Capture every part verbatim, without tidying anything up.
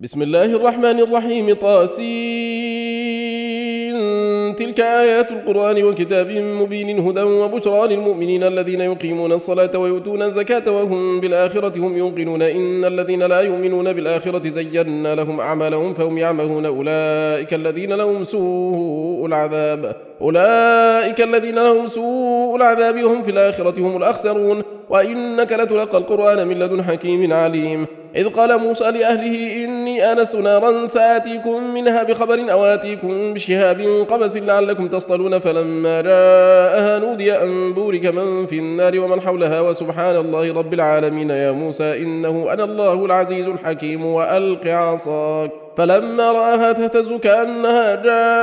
بسم الله الرحمن الرحيم. طاسين. تلك آيات القرآن وكتاب مبين هدى وبشرى للمؤمنين الذين يقيمون الصلاة ويؤتون الزكاة وهم بالآخرة هم يوقنون إن الذين لا يؤمنون بالآخرة زينا لهم أعمالهم فهم يعمهون أولئك الذين لهم سوء العذاب أولئك الذين لهم سوء العذاب وهم في الآخرة هم الأخسرون. وإنك لتلقى القرآن من لدن حكيم عليم. إذ قال موسى لأهله إني آنست نارا سآتيكم منها بخبر أو آتيكم بشهاب قبس لعلكم تصطلون فلما جاءها نودي أن بورك من في النار ومن حولها وسبحان الله رب العالمين يا موسى إنه أنا الله العزيز الحكيم وألق عصاك فلما رآها تهتز كأنها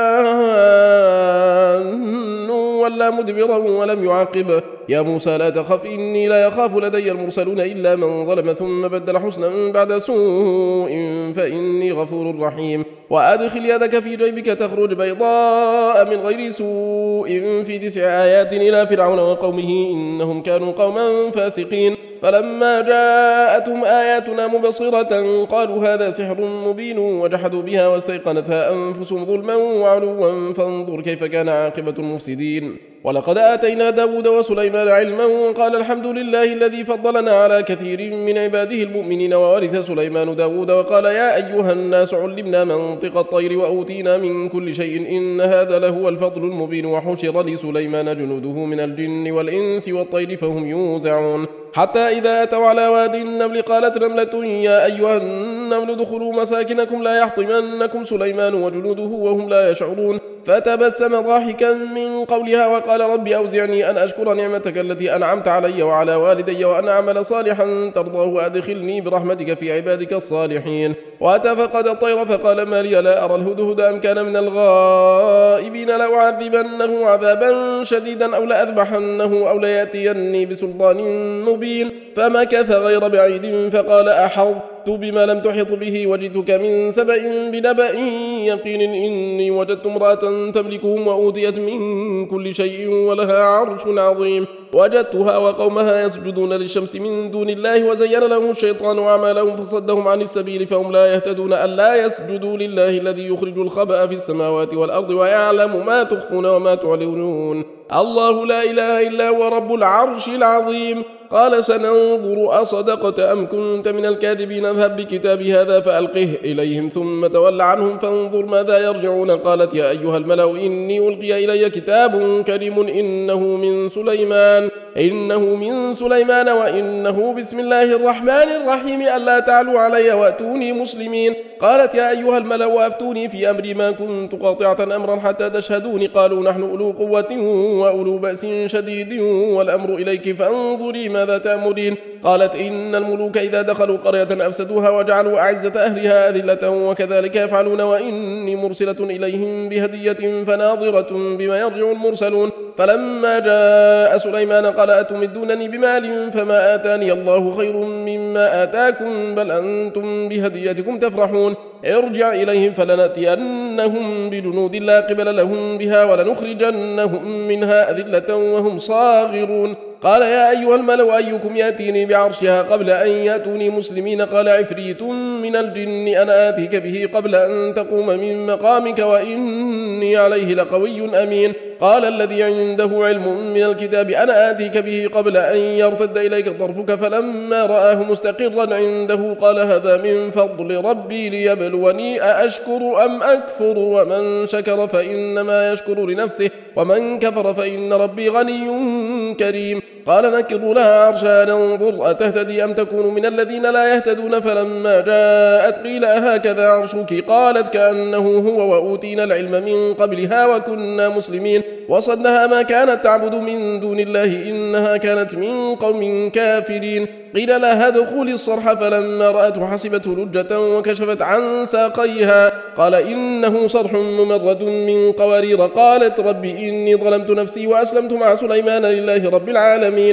جان ولا مدبرا ولم يعقب يا موسى لا تخف إني لا يخاف لدي المرسلون إلا من ظلم ثم بدل حسنا بعد سوء فإني غفور رحيم. وأدخل يدك في جيبك تخرج بيضاء من غير سوء في تسع آيات إلى فرعون وقومه إنهم كانوا قوما فاسقين. فلما جاءتهم آياتنا مبصرة قالوا هذا سحر مبين وجحدوا بها واستيقنتها أنفسهم ظلما وعلوا فانظر كيف كان عاقبة المفسدين. ولقد آتينا داود وسليمان علما وقال الحمد لله الذي فضلنا على كثير من عباده المؤمنين. وورث سليمان داود وقال يا أيها الناس علمنا منطق الطير وأوتينا من كل شيء إن هذا لهو الفضل المبين. وحشر لسليمان جنوده من الجن والإنس والطير فهم يوزعون حتى إذا أتوا على واد النمل قالت نملة يا أيها النمل ادخلوا مساكنكم لا يحطمنكم سليمان وجنوده وهم لا يشعرون. فتبسم ضاحكا من قولها وقال رب أوزعني أن أشكر نعمتك التي أنعمت علي وعلى والدي وأن أعمل صالحا ترضاه وأدخلني برحمتك في عبادك الصالحين. وتفقد الطير فقال ما لي لا أرى الهدهد أم كان من الغائبين لأعذبنه عذابا شديدا أو لأذبحنه أو ليأتيني بسلطان مبين. فمكث غير بعيد فقال أحطت بما لم تحط به وجدتك من سبأ بنبأ يقين إني وجدت امرأة تملكهم وأوتيت من كل شيء ولها عرش عظيم. وجدتها وقومها يسجدون للشمس من دون الله وزين لهم الشيطان أعمالهم فصدهم عن السبيل فهم لا يهتدون ألا يسجدوا لله الذي يخرج الخبأ في السماوات والأرض ويعلم ما تخفون وما تعلنون الله لا إله إلا هو رب العرش العظيم. قال سننظر أصدقت أم كنت من الكاذبين اذهب بكتابي هذا فألقه إليهم ثم تول عنهم فانظر ماذا يرجعون. قالت يا أيها الملأ إني ألقي إلي كتاب كريم إنه من سليمان إنه من سليمان وإنه بسم الله الرحمن الرحيم ألا تعلوا علي وأتوني مسلمين. قالت يا أيها الملأ وأفتوني في أمري ما كنت قاطعة أمرا حتى تشهدوني. قالوا نحن أولو قوة وأولو بأس شديد والأمر إليك فانظري ماذا تأمرين. قالت إن الملوك إذا دخلوا قرية أفسدوها وجعلوا أعزة أهلها أذلة وكذلك يفعلون وإني مرسلة إليهم بهدية فناظرة بما يرجع المرسلون. فلما جاء سليمان قال أتمدونني بمال فما آتاني الله خير مما آتاكم بل أنتم بهديتكم تفرحون. ارجع إليهم فلنأتينهم بجنود لا قبل لهم بها ولنخرجنهم منها أذلة وهم صاغرون. قال يا أيها الملأ أيكم يأتيني بعرشها قبل أن يأتوني مسلمين. قال عفريت من الجن أنا آتيك به قبل أن تقوم من مقامك وإني عليه لقوي أمين. قال الذي عنده علم من الكتاب أنا آتيك به قبل أن يرتد إليك طرفك فلما رآه مستقرا عنده قال هذا من فضل ربي ليبلوني أأشكر أم أكفر ومن شكر فإنما يشكر لنفسه ومن كفر فإن ربي غني كريم. قال نكروا لها عرشها ننظر أتهتدي أم تكون من الذين لا يهتدون. فلما جاءت قيل أهكذا عرشك قالت كأنه هو وأوتينا العلم من قبلها وكنا مسلمين. وصدها ما كانت تعبد من دون الله إنها كانت من قوم كافرين. قيل لها ادخلي الصرح فلما رأته حسبته لجة وكشفت عن ساقيها قال إنه صرح ممرد من قوارير. قالت رب إني ظلمت نفسي وأسلمت مع سليمان لله رب العالمين.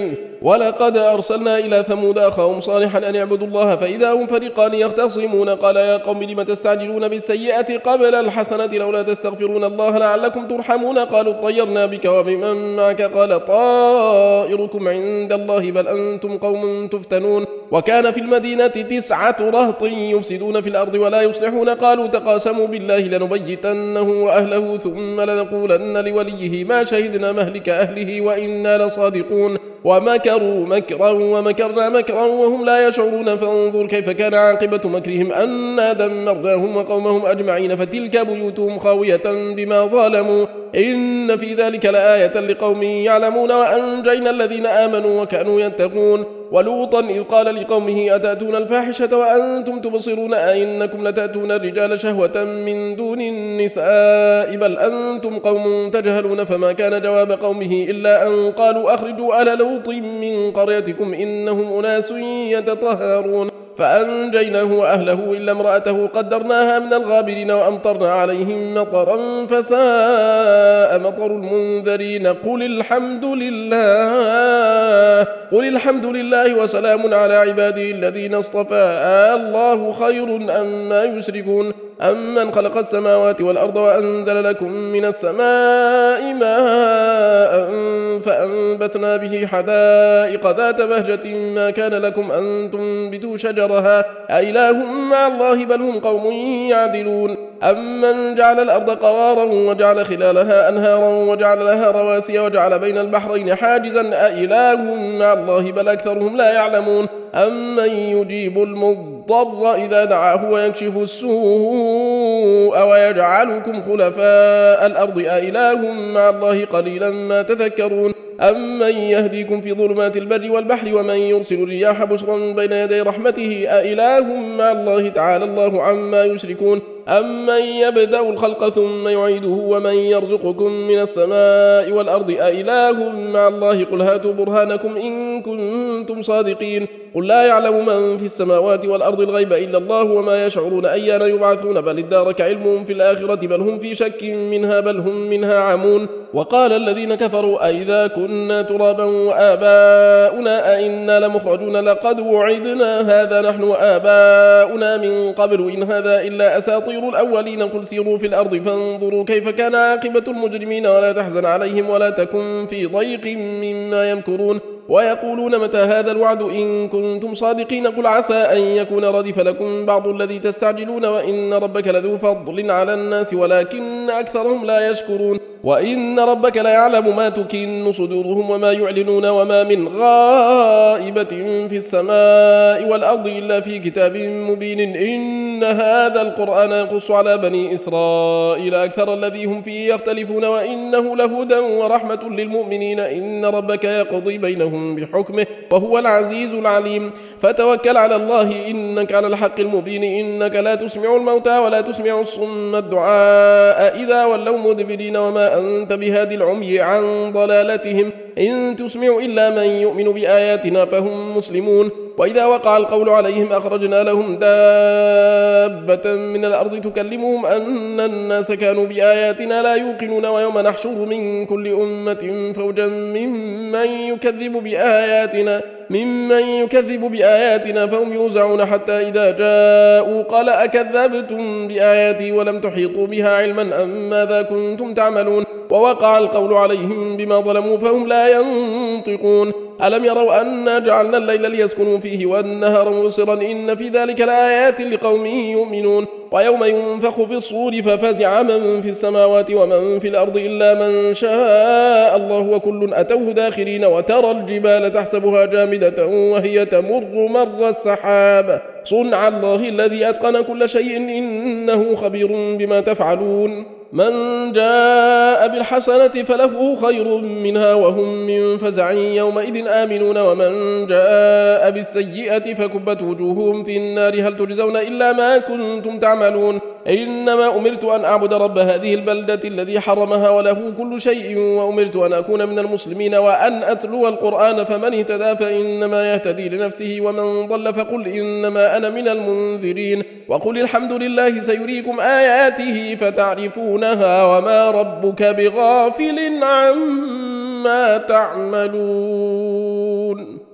ولقد أرسلنا إلى ثمود أخاهم صالحا أن اعبدوا الله فإذا هم فريقان يختصمون قال يا قوم لم تستعجلون بالسيئة قبل الحسنة لولا تستغفرون الله لعلكم ترحمون قالوا اطيرنا بك وبمن معك قال طائركم عند الله بل أنتم قوم تفتنون وكان في المدينة تسعة رهط يفسدون في الأرض ولا يصلحون قالوا تقاسموا بالله لنبيتنه وأهله ثم لنقولن لوليه ما شهدنا مهلك أهله وإنا لصادقون ومكروا مكرا ومكرنا مكرا وهم لا يشعرون فانظر كيف كان عاقبة مكرهم أنا دمرناهم وقومهم أجمعين فتلك بيوتهم خاوية بما ظلموا إن في ذلك لآية لقوم يعلمون وأنجينا الذين آمنوا وكانوا يتقون ولوطا إذ قال لقومه أتأتون الفاحشة وأنتم تبصرون أئنكم لتأتون الرجال شهوة من دون النساء بل أنتم قوم تجهلون فما كان جواب قومه إلا أن قالوا أخرجوا آل لوط من قريتكم إنهم أناس يتطهرون فأنجيناه وأهله إلا امرأته قدرناها من الغابرين وأمطرنا عليهم مطرا فساء مطر المنذرين قل الحمد لله قل الحمد لله وسلام على عباده الذين اصطفى الله خير أما يشركون أمن خلق السماوات والأرض وأنزل لكم من السماء ماء فأنبتنا به حدائق ذات بهجة ما كان لكم أن تنبتوا شجرها أإله مع الله بل هم قوم يعدلون أمن جعل الأرض قرارا وجعل خلالها أنهارا وجعل لها رواسي وجعل بين البحرين حاجزا أإله مع الله بل أكثرهم لا يعلمون أمن يجيب المضطر إذا دعاه ويكشف السوء ويجعلكم خلفاء الأرض أإله مع الله قليلا ما تذكرون أمن يهديكم في ظلمات البر والبحر ومن يرسل الرياح بشرا بين يدي رحمته أإله مع الله تعالى الله عما يشركون أمن يبدأ الخلق ثم يعيده ومن يرزقكم من السماء والأرض أإله مع الله قل هاتوا برهانكم إن كنتم صادقين قل لا يعلم من في السماوات والأرض الغيب إلا الله وما يشعرون أيان يبعثون بل ادارك علمهم في الآخرة بل هم في شك منها بل هم منها عمون وقال الذين كفروا أئذا كنا ترابا وآباؤنا أئنا لمخرجون لقد وعدنا هذا نحن وآباؤنا من قبل إن هذا إلا أساطير الأولين قل سيروا في الأرض فانظروا كيف كان عاقبة المجرمين ولا تحزن عليهم ولا تكن في ضيق مما يمكرون ويقولون متى هذا الوعد إن كنتم صادقين قل عسى أن يكون ردف لكم بعض الذي تستعجلون وإن ربك لذو فضل على الناس ولكن أكثرهم لا يشكرون وإن ربك ليعلم ما تكن صدورهم وما يعلنون وما من غائبة في السماء والأرض إلا في كتاب مبين إن هذا القرآن يقص على بني إسرائيل أكثر الذي هم فيه يختلفون وإنه لهدى ورحمة للمؤمنين إن ربك يقضي بينهم بحكمه وهو العزيز العليم فتوكل على الله إنك على الحق المبين إنك لا تسمع الموتى ولا تسمع الصم الدعاء إذا ولوا مدبرين وما أنت بهادي العمي عن ضلالتهم إن تسمع إلا من يؤمن بآياتنا فهم مسلمون وإذا وقع القول عليهم أخرجنا لهم دابة من الأرض تكلمهم أن الناس كانوا بآياتنا لا يوقنون ويوم نحشر من كل أمة فوجا ممن يكذب بآياتنا ممن يكذب بآياتنا فهم يوزعون حتى إذا جاءوا قال أكذبتم بآياتي ولم تحيطوا بها علما أم ماذا كنتم تعملون ووقع القول عليهم بما ظلموا فهم لا ينطقون ألم يروا أنا جعلنا الليل ليسكنوا فيه والنهار مبصرا إن في ذلك لآيات لقوم يؤمنون ويوم ينفخ في الصور ففزع من في السماوات ومن في الأرض إلا من شاء الله وكل أتوه داخرين وترى الجبال تحسبها جامدة وهي تمر مر السحاب صنع الله الذي أتقن كل شيء إنه خبير بما تفعلون من جاء بالحسنة فله خير منها وهم من فزع يومئذ آمنون ومن جاء بالسيئة فكبت وجوههم في النار هل تجزون إلا ما كنتم تعملون إنما أمرت أن أعبد رب هذه البلدة الذي حرمها وله كل شيء وأمرت أن أكون من المسلمين وأن أتلو القرآن فمن اهتدى فإنما يهتدي لنفسه ومن ضل فقل إنما أنا من المنذرين وقل الحمد لله سيريكم آياته فتعرفونها وما ربك بغافل عما تعملون.